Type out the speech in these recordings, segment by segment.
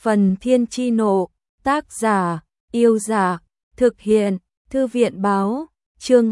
Phần Thiên Chi Nộ, tác giả, Yêu Giả, thực hiện, Thư viện Báo, chương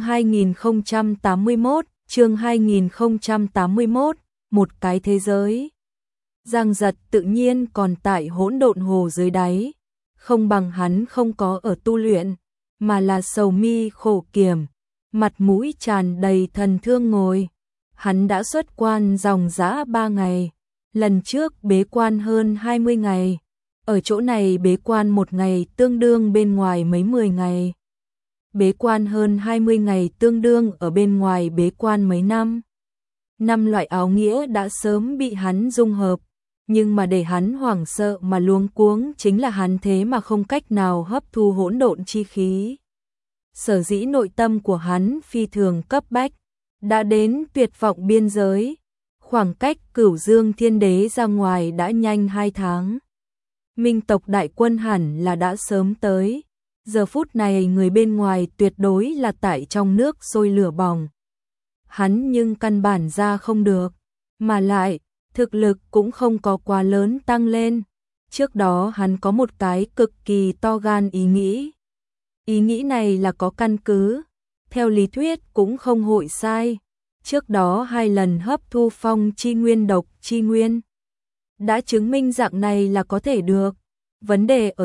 2081, một cái thế giới. Giang Giật tự nhiên còn tại hỗn độn hồ dưới đáy, không bằng hắn không có ở tu luyện, mà là sầu mi khổ kiểm, mặt mũi tràn đầy thần thương ngồi. Hắn đã xuất quan dòng dã 3 ngày, lần trước bế quan hơn 20 ngày. Ở chỗ này bế quan 1 ngày tương đương bên ngoài mấy 10 ngày. Bế quan hơn 20 ngày tương đương ở bên ngoài bế quan mấy năm. 5 loại áo nghĩa đã sớm bị hắn dung hợp, nhưng mà để hắn hoảng sợ mà luống cuống chính là hắn thế mà không cách nào hấp thu hỗn độn chi khí. Sở dĩ nội tâm của hắn phi thường cấp bách, đã đến tuyệt vọng biên giới, khoảng cách Cửu Dương Thiên Đế ra ngoài đã nhanh 2 tháng. Minh tộc đại quân hẳn là đã sớm tới, giờ phút này người bên ngoài tuyệt đối là tại trong nước sôi lửa bỏng. Hắn nhưng căn bản ra không được, mà lại, thực lực cũng không có quá lớn tăng lên. Trước đó hắn có một cái cực kỳ to gan ý nghĩ. Ý nghĩ này là có căn cứ, theo lý thuyết cũng không hội sai. Trước đó 2 lần hấp thu phong chi nguyên độc chi nguyên, đã chứng minh dạng này là có thể được. Vấn đề ở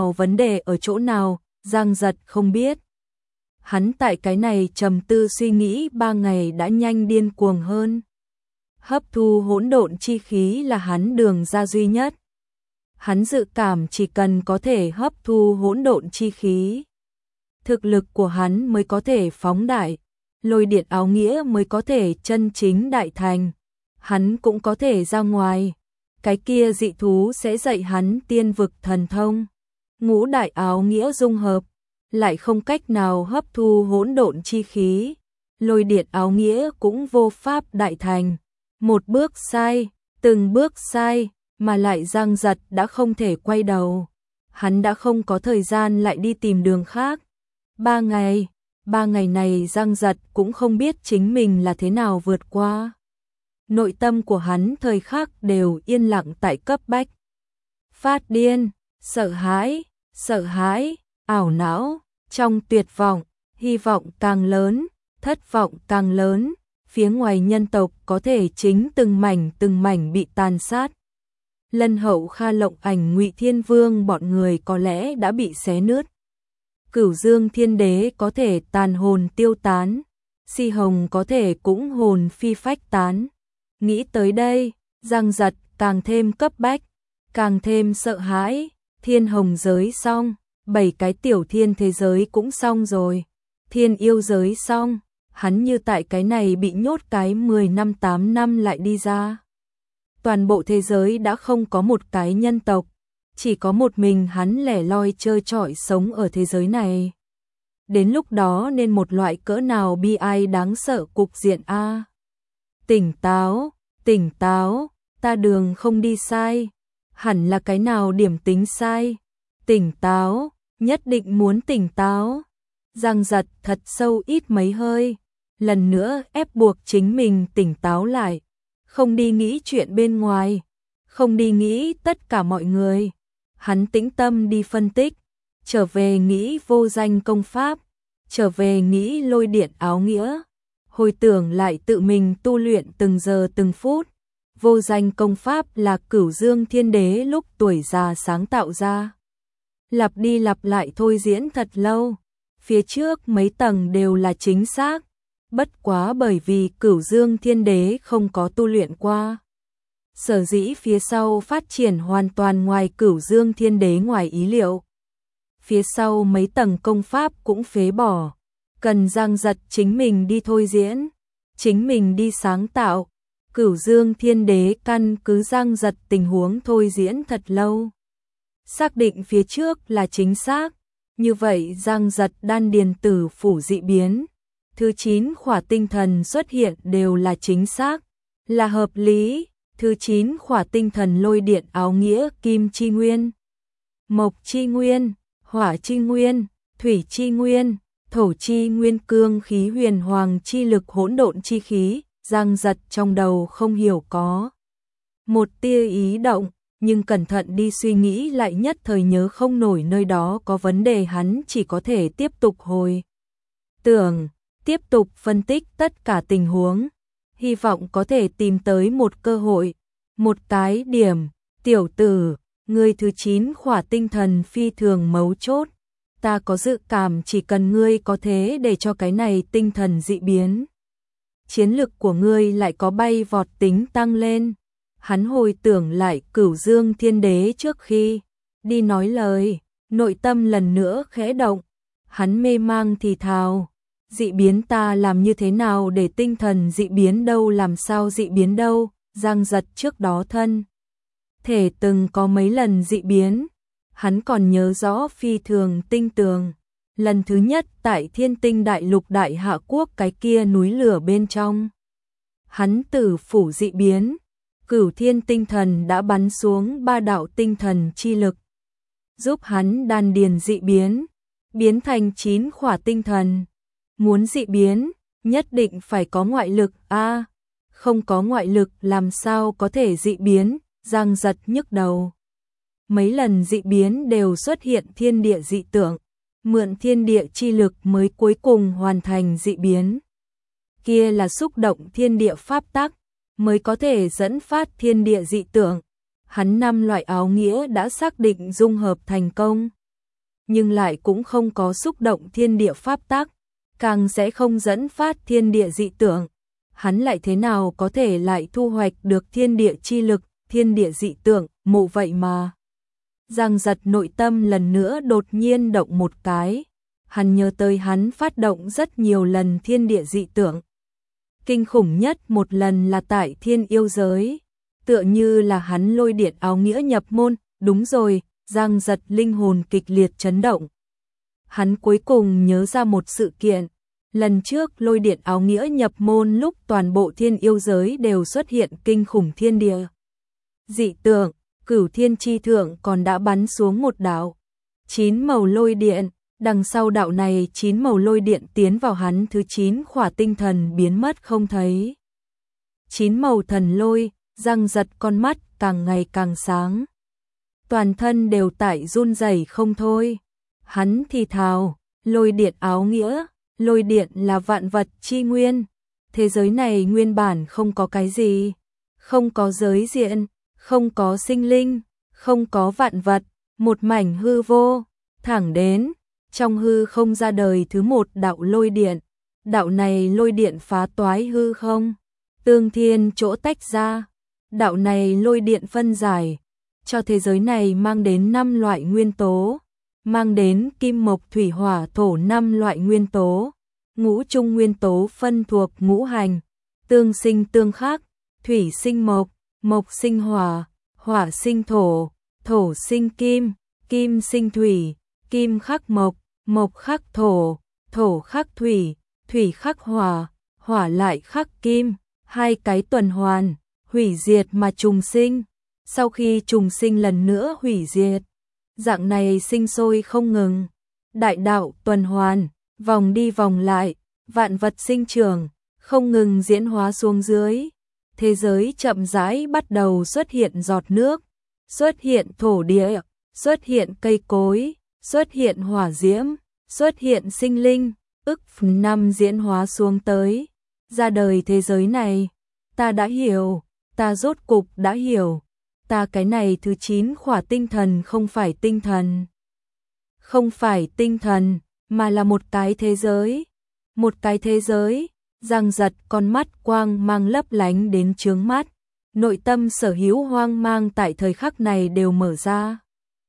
chỗ nào, Giang Giật không biết. Hắn tại cái này trầm tư suy nghĩ 3 ngày đã nhanh điên cuồng hơn. Hấp thu hỗn độn chi khí là hắn đường ra duy nhất. Hắn dự cảm chỉ cần có thể hấp thu hỗn độn chi khí, thực lực của hắn mới có thể phóng đại, lôi điện áo nghĩa mới có thể chân chính đại thành. Hắn cũng có thể ra ngoài. Cái kia dị thú sẽ dạy hắn tiên vực thần thông. Ngũ đại áo nghĩa dung hợp, lại không cách nào hấp thu hỗn độn chi khí. Lôi điện áo nghĩa cũng vô pháp đại thành. Một bước sai, từng bước sai, mà lại Giang Giật đã không thể quay đầu. Hắn đã không có thời gian lại đi tìm đường khác. 3 ngày này Giang Giật cũng không biết chính mình là thế nào vượt qua. Nội tâm của hắn thời khắc đều yên lặng tại cấp bách. Phát điên, sợ hãi, ảo não, trong tuyệt vọng, hy vọng càng lớn, thất vọng càng lớn, phía ngoài nhân tộc có thể chính từng mảnh bị tàn sát. Lân Hậu, Kha Lộng Ảnh, Ngụy Thiên Vương bọn người có lẽ đã bị xé nứt. Cửu Dương Thiên Đế có thể tàn hồn tiêu tán, Si Hồng có thể cũng hồn phi phách tán. Nghĩ tới đây, Giang Giật càng thêm cấp bách, càng thêm sợ hãi. Thiên Hồng giới xong, 7 cái tiểu thiên thế giới cũng xong rồi. Thiên yêu giới xong, hắn như tại cái này bị nhốt cái 10 năm 8 năm lại đi ra. Toàn bộ thế giới đã không có một cái nhân tộc, chỉ có một mình hắn lẻ loi trơ trọi sống ở thế giới này. Đến lúc đó nên một loại cỡ nào bi ai đáng sợ cục diện a. Tỉnh táo, ta đường không đi sai, hẳn là cái nào điểm tính sai. Tỉnh táo, nhất định muốn tỉnh táo. Giang Giật thật sâu ít mấy hơi, lần nữa ép buộc chính mình tỉnh táo lại, không đi nghĩ chuyện bên ngoài, không đi nghĩ tất cả mọi người. Hắn tĩnh tâm đi phân tích, trở về nghĩ vô danh công pháp, trở về nghĩ lôi điện áo nghĩa, hồi tưởng lại tự mình tu luyện từng giờ từng phút. Vô danh công pháp là Cửu Dương Thiên Đế lúc tuổi già sáng tạo ra, lặp đi lặp lại thôi diễn thật lâu. Phía trước mấy tầng đều là chính xác, bất quá bởi vì Cửu Dương Thiên Đế không có tu luyện qua, sở dĩ phía sau phát triển hoàn toàn ngoài Cửu Dương Thiên Đế ngoài ý liệu. Phía sau mấy tầng công pháp cũng phế bỏ, cần Giang Giật chính mình đi thôi diễn, chính mình đi sáng tạo. Cửu Dương Thiên Đế căn cứ Giang Giật tình huống thôi diễn thật lâu, xác định phía trước là chính xác. Như vậy Giang Giật đan điền tử phủ dị biến, thứ 9 khỏa tinh thần xuất hiện đều là chính xác, là hợp lý. Thứ 9 khỏa tinh thần lôi điện áo nghĩa kim chi nguyên, mộc chi nguyên, hỏa chi nguyên, thủy chi nguyên, thổ chi nguyên, cương khí huyền hoàng chi lực hỗn độn chi khí. Giang Giật trong đầu không hiểu có một tia ý động, nhưng cẩn thận đi suy nghĩ lại nhất thời nhớ không nổi nơi đó có vấn đề, hắn chỉ có thể tiếp tục hồi tưởng, tiếp tục phân tích tất cả tình huống, hy vọng có thể tìm tới một cơ hội, một cái điểm. Tiểu tử, ngươi thứ 9 khỏa tinh thần phi thường mấu chốt, ta có dự cảm chỉ cần ngươi có thế để cho cái này tinh thần dị biến, chiến lực của ngươi lại có bay vọt tính tăng lên. Hắn hồi tưởng lại Cửu Dương Thiên Đế trước khi đi nói lời, nội tâm lần nữa khẽ động, hắn mê mang thì thào, dị biến ta làm như thế nào để tinh thần dị biến đâu, làm sao dị biến đâu, Giang Giật trước đó thân thể từng có mấy lần dị biến, hắn còn nhớ rõ phi thường tinh tường. Lần thứ nhất tại Thiên Tinh Đại Lục Đại Hạ Quốc cái kia núi lửa bên trong, hắn tử phủ dị biến, Cửu Thiên tinh thần đã bắn xuống 3 đạo tinh thần chi lực, giúp hắn đan điền dị biến, biến thành 9 khỏa tinh thần. Muốn dị biến, nhất định phải có ngoại lực a, không có ngoại lực làm sao có thể dị biến, Giang Giật nhức đầu. Mấy lần dị biến đều xuất hiện thiên địa dị tượng, mượn thiên địa chi lực mới cuối cùng hoàn thành dị biến. Kia là xúc động thiên địa pháp tắc, mới có thể dẫn phát thiên địa dị tượng. Hắn 5 loại áo nghĩa đã xác định dung hợp thành công, nhưng lại cũng không có xúc động thiên địa pháp tắc, càng sẽ không dẫn phát thiên địa dị tượng. Hắn lại thế nào có thể lại thu hoạch được thiên địa chi lực, thiên địa dị tượng, mộ vậy mà. Giang Giật nội tâm lần nữa đột nhiên động một cái, hắn nhớ tới hắn phát động rất nhiều lần thiên địa dị tượng. Kinh khủng nhất một lần là tại Thiên Yêu giới, tựa như là hắn lôi điện áo nghĩa nhập môn, đúng rồi, Giang Giật linh hồn kịch liệt chấn động. Hắn cuối cùng nhớ ra một sự kiện, lần trước lôi điện áo nghĩa nhập môn lúc toàn bộ Thiên Yêu giới đều xuất hiện kinh khủng thiên địa dị tượng, Cửu Thiên chi thượng còn đã bắn xuống một đạo 9 màu lôi điện, đằng sau đạo này 9 màu lôi điện tiến vào hắn thứ 9 khỏa tinh thần biến mất không thấy. 9 màu thần lôi, Giang Giật con mắt càng ngày càng sáng, toàn thân đều tại run rẩy không thôi. Hắn thì thào, lôi điện áo nghĩa, lôi điện là vạn vật chi nguyên, thế giới này nguyên bản không có cái gì, không có giới diện, không có sinh linh, không có vạn vật, một mảnh hư vô, thẳng đến trong hư không ra đời thứ một đạo lôi điện. Đạo này lôi điện phá toái hư không, tương thiên chỗ tách ra. Đạo này lôi điện phân giải, cho thế giới này mang đến 5 loại nguyên tố, mang đến kim mộc thủy hỏa thổ 5 loại nguyên tố. Ngũ trung nguyên tố phân thuộc ngũ hành, tương sinh tương khắc, thủy sinh mộc, mộc sinh hỏa, hỏa sinh thổ, thổ sinh kim, kim sinh thủy, kim khắc mộc, mộc khắc thổ, thổ khắc thủy, thủy khắc hỏa, hỏa lại khắc kim, hai cái tuần hoàn, hủy diệt mà trùng sinh. Sau khi trùng sinh lần nữa hủy diệt, dạng này sinh sôi không ngừng, đại đạo tuần hoàn, vòng đi vòng lại, vạn vật sinh trưởng, không ngừng diễn hóa xuống dưới. Thế giới chậm rãi bắt đầu xuất hiện giọt nước, xuất hiện thổ địa, xuất hiện cây cối, xuất hiện hỏa diễm, xuất hiện sinh linh, ức năm diễn hóa xuống tới, ra đời thế giới này. Ta đã hiểu, ta rốt cục đã hiểu, ta cái này thứ 9 khỏa tinh thần không phải tinh thần. Không phải tinh thần, mà là một cái thế giới. Một cái thế giới. Giang Giật con mắt quang mang lấp lánh đến chướng mắt, nội tâm sở hữu hoang mang tại thời khắc này đều mở ra.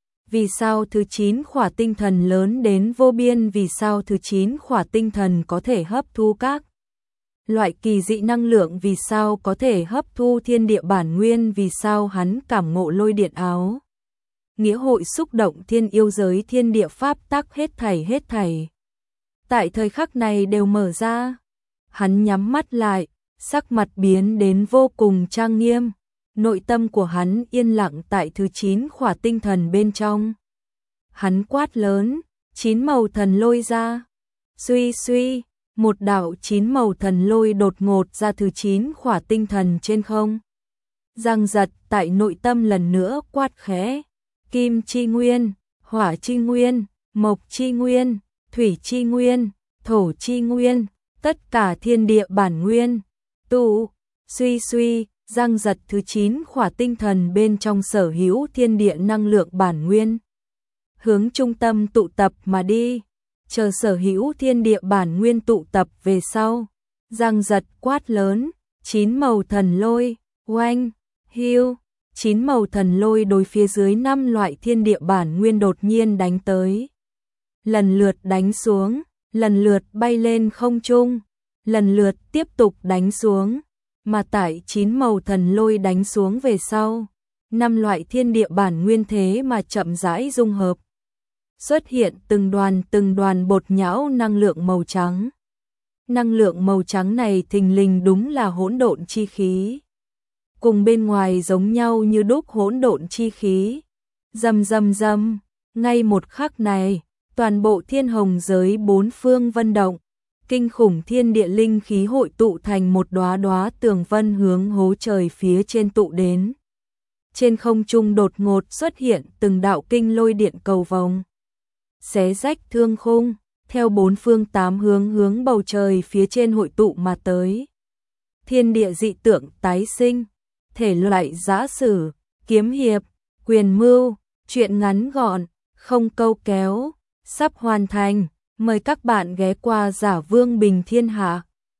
Vì sao thứ 9 khỏa tinh thần lớn đến vô biên, vì sao thứ 9 khỏa tinh thần có thể hấp thu các loại kỳ dị năng lượng, vì sao có thể hấp thu thiên địa bản nguyên, vì sao hắn cảm ngộ lôi điện áo nghĩa hội xúc động thiên yêu giới thiên địa pháp tắc hết thảy. Tại thời khắc này đều mở ra. Hắn nhắm mắt lại, sắc mặt biến đến vô cùng trang nghiêm, nội tâm của hắn yên lặng tại thứ 9 khỏa tinh thần bên trong. Hắn quát lớn, 9 màu thần lôi ra. Suy suy, một đạo 9 màu thần lôi đột ngột ra thứ 9 khỏa tinh thần trên không. Giang giật tại nội tâm lần nữa quát khẽ, kim chi nguyên, hỏa chi nguyên, mộc chi nguyên, thủy chi nguyên, thổ chi nguyên, tất cả thiên địa bản nguyên, tụ, suy, Giang giật thứ 9 khỏa tinh thần bên trong sở hữu thiên địa năng lượng bản nguyên. Hướng trung tâm tụ tập mà đi, chờ sở hữu thiên địa bản nguyên tụ tập về sau. Giang giật quát lớn, 9 màu thần lôi, oanh, hiu, 9 màu thần lôi đối phía dưới 5 loại thiên địa bản nguyên đột nhiên đánh tới. Lần lượt đánh xuống, lần lượt bay lên không trung, lần lượt tiếp tục đánh xuống, mà tại 9 màu thần lôi đánh xuống về sau, 5 loại thiên địa bản nguyên thế mà chậm rãi dung hợp. Xuất hiện từng đoàn bột nhão năng lượng màu trắng. Năng lượng màu trắng này thình lình đúng là hỗn độn chi khí. Cùng bên ngoài giống nhau như đúc hỗn độn chi khí. Rầm, ngay một khắc này, toàn bộ thiên hồng giới 4 phương vân động, kinh khủng thiên địa linh khí hội tụ thành một đóa đóa tường vân hướng hố trời phía trên tụ đến. Trên không trung đột ngột xuất hiện từng đạo kinh lôi điện cầu vồng, xé rách thương khung, theo 4 phương 8 hướng bầu trời phía trên hội tụ mà tới. Thiên địa dị tượng tái sinh, thể loại giã sử, kiếm hiệp, quyền mưu, truyện ngắn gọn, không câu kéo, sắp hoàn thành, mời các bạn ghé qua Giả Vương Bình Thiên Hạ.